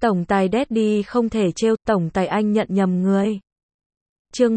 Tổng tài Daddy không thể trêu, tổng tài anh nhận nhầm người. Chương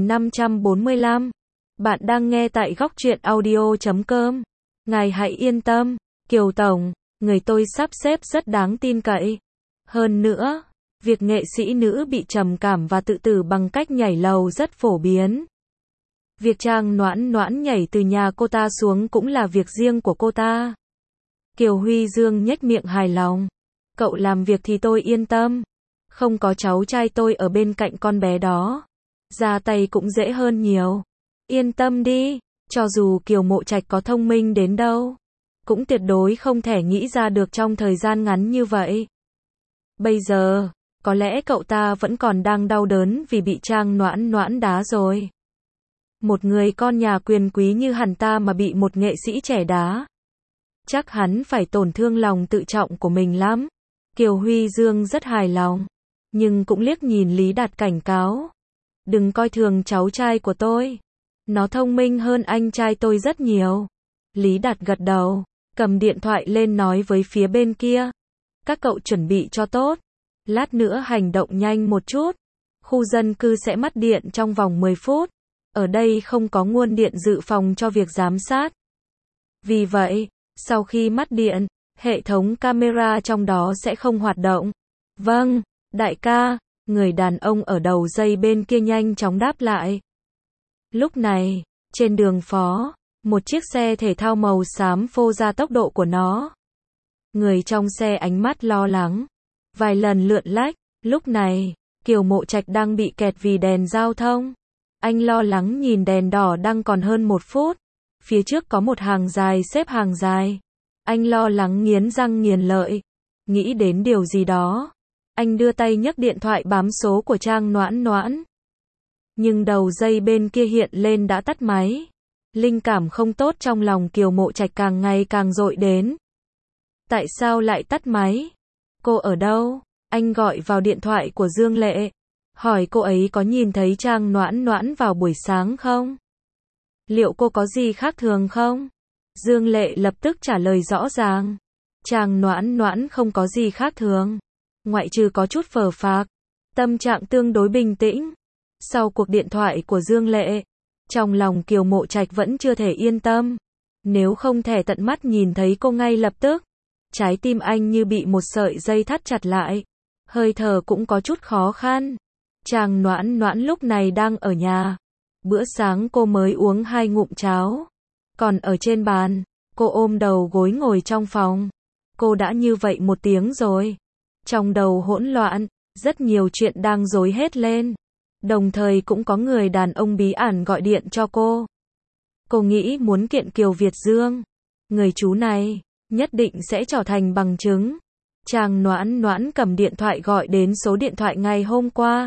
1545. Bạn đang nghe tại góc truyện audio.com. Ngài hãy yên tâm, Kiều Tổng, người tôi sắp xếp rất đáng tin cậy. Hơn nữa, việc nghệ sĩ nữ bị trầm cảm và tự tử bằng cách nhảy lầu rất phổ biến. Việc Trang Noãn Noãn nhảy từ nhà cô ta xuống cũng là việc riêng của cô ta. Kiều Huy Dương nhếch miệng hài lòng. Cậu làm việc thì tôi yên tâm. Không có cháu trai tôi ở bên cạnh con bé đó, ra tay cũng dễ hơn nhiều. Yên tâm đi, cho dù Kiều Mộ Trạch có thông minh đến đâu, cũng tuyệt đối không thể nghĩ ra được trong thời gian ngắn như vậy. Bây giờ, có lẽ cậu ta vẫn còn đang đau đớn vì bị Trang Noãn Noãn đá rồi. Một người con nhà quyền quý như hắn ta mà bị một nghệ sĩ trẻ đá, chắc hắn phải tổn thương lòng tự trọng của mình lắm. Kiều Huy Dương rất hài lòng, nhưng cũng liếc nhìn Lý Đạt cảnh cáo. Đừng coi thường cháu trai của tôi. Nó thông minh hơn anh trai tôi rất nhiều. Lý Đạt gật đầu, cầm điện thoại lên nói với phía bên kia. Các cậu chuẩn bị cho tốt. Lát nữa hành động nhanh một chút. Khu dân cư sẽ mất điện trong vòng 10 phút. Ở đây không có nguồn điện dự phòng cho việc giám sát. Vì vậy, sau khi mất điện, hệ thống camera trong đó sẽ không hoạt động. Vâng, đại ca, người đàn ông ở đầu dây bên kia nhanh chóng đáp lại. Lúc này, trên đường phố, một chiếc xe thể thao màu xám phô ra tốc độ của nó. Người trong xe ánh mắt lo lắng, vài lần lượn lách. Lúc này, Kiều Mộ Trạch đang bị kẹt vì đèn giao thông. Anh lo lắng nhìn đèn đỏ đang còn hơn 1 phút. Phía trước có một hàng dài xếp hàng dài. Anh lo lắng nghiến răng nghiến lợi. Nghĩ đến điều gì đó, anh đưa tay nhấc điện thoại bám số của Trang Noãn Noãn. Nhưng đầu dây bên kia hiện lên đã tắt máy. Linh cảm không tốt trong lòng Kiều Mộ Trạch càng ngày càng dội đến. Tại sao lại tắt máy? Cô ở đâu? Anh gọi vào điện thoại của Dương Lệ, hỏi cô ấy có nhìn thấy Trang Noãn Noãn vào buổi sáng không? Liệu cô có gì khác thường không? Dương Lệ lập tức trả lời rõ ràng. Trang Noãn Noãn không có gì khác thường, ngoại trừ có chút phờ phạc. Tâm trạng tương đối bình tĩnh. Sau cuộc điện thoại của Dương Lệ, trong lòng Kiều Mộ Trạch vẫn chưa thể yên tâm. Nếu không thể tận mắt nhìn thấy cô ngay lập tức, trái tim anh như bị một sợi dây thắt chặt lại. Hơi thở cũng có chút khó khăn. Trang Noãn Noãn lúc này đang ở nhà. Bữa sáng cô mới uống 2 ngụm cháo. Còn ở trên bàn, cô ôm đầu gối ngồi trong phòng. Cô đã như vậy 1 tiếng rồi. Trong đầu hỗn loạn, rất nhiều chuyện đang rối hết lên. Đồng thời cũng có người đàn ông bí ẩn gọi điện cho cô. Cô nghĩ muốn kiện Kiều Việt Dương. Người chú này, nhất định sẽ trở thành bằng chứng. Trang Noãn Noãn cầm điện thoại gọi đến số điện thoại ngày hôm qua.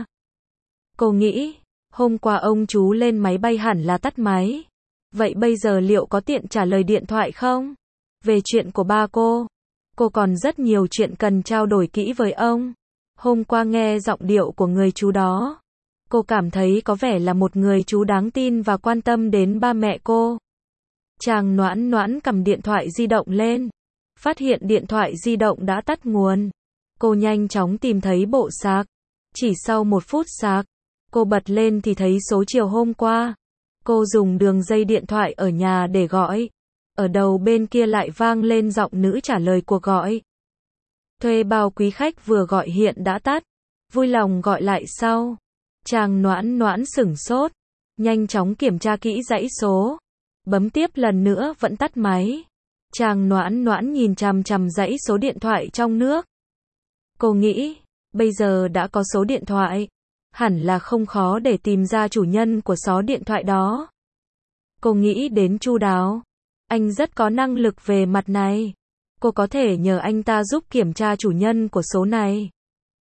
Cô nghĩ, hôm qua ông chú lên máy bay hẳn là tắt máy. Vậy bây giờ liệu có tiện trả lời điện thoại không? Về chuyện của ba cô còn rất nhiều chuyện cần trao đổi kỹ với ông. Hôm qua nghe giọng điệu của người chú đó, cô cảm thấy có vẻ là một người chú đáng tin và quan tâm đến ba mẹ cô. Trang Noãn Noãn cầm điện thoại di động lên, phát hiện điện thoại di động đã tắt nguồn. Cô nhanh chóng tìm thấy bộ sạc. Chỉ sau 1 phút sạc, cô bật lên thì thấy số chiều hôm qua. Cô dùng đường dây điện thoại ở nhà để gọi. Ở đầu bên kia lại vang lên giọng nữ trả lời cuộc gọi. Thuê bao quý khách vừa gọi hiện đã tắt. Vui lòng gọi lại sau. Trang Noãn Noãn sửng sốt, nhanh chóng kiểm tra kỹ dãy số. Bấm tiếp lần nữa vẫn tắt máy. Trang Noãn Noãn nhìn chằm chằm dãy số điện thoại trong nước. Cô nghĩ, bây giờ đã có số điện thoại, hẳn là không khó để tìm ra chủ nhân của số điện thoại đó. Cô nghĩ đến Chu Đáo. Anh rất có năng lực về mặt này. Cô có thể nhờ anh ta giúp kiểm tra chủ nhân của số này.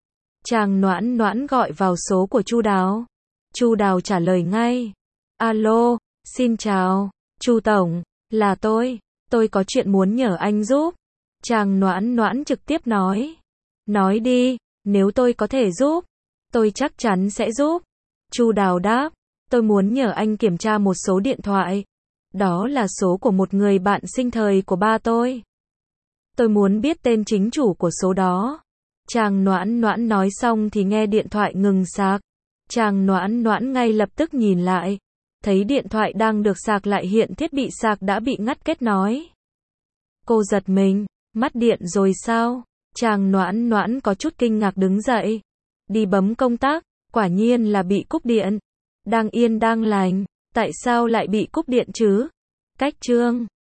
Trang Noãn Noãn gọi vào số của Chu Đáo. Chu Đáo trả lời ngay. Alo, xin chào, Chu Tổng, là tôi có chuyện muốn nhờ anh giúp. Trang Noãn Noãn trực tiếp nói. Nói đi, nếu tôi có thể giúp, tôi chắc chắn sẽ giúp. Chu Đáo đáp, tôi muốn nhờ anh kiểm tra một số điện thoại. Đó là số của một người bạn sinh thời của ba tôi. Tôi muốn biết tên chính chủ của số đó. Chàng Noãn Noãn nói xong thì nghe điện thoại ngừng sạc. Chàng Noãn Noãn ngay lập tức nhìn lại. Thấy điện thoại đang được sạc lại hiện thiết bị sạc đã bị ngắt kết nối. Cô giật mình, mất điện rồi sao? Chàng Noãn Noãn có chút kinh ngạc đứng dậy. Đi bấm công tắc, quả nhiên là bị cúp điện. Đang yên đang lành, tại sao lại bị cúp điện chứ? Cách chương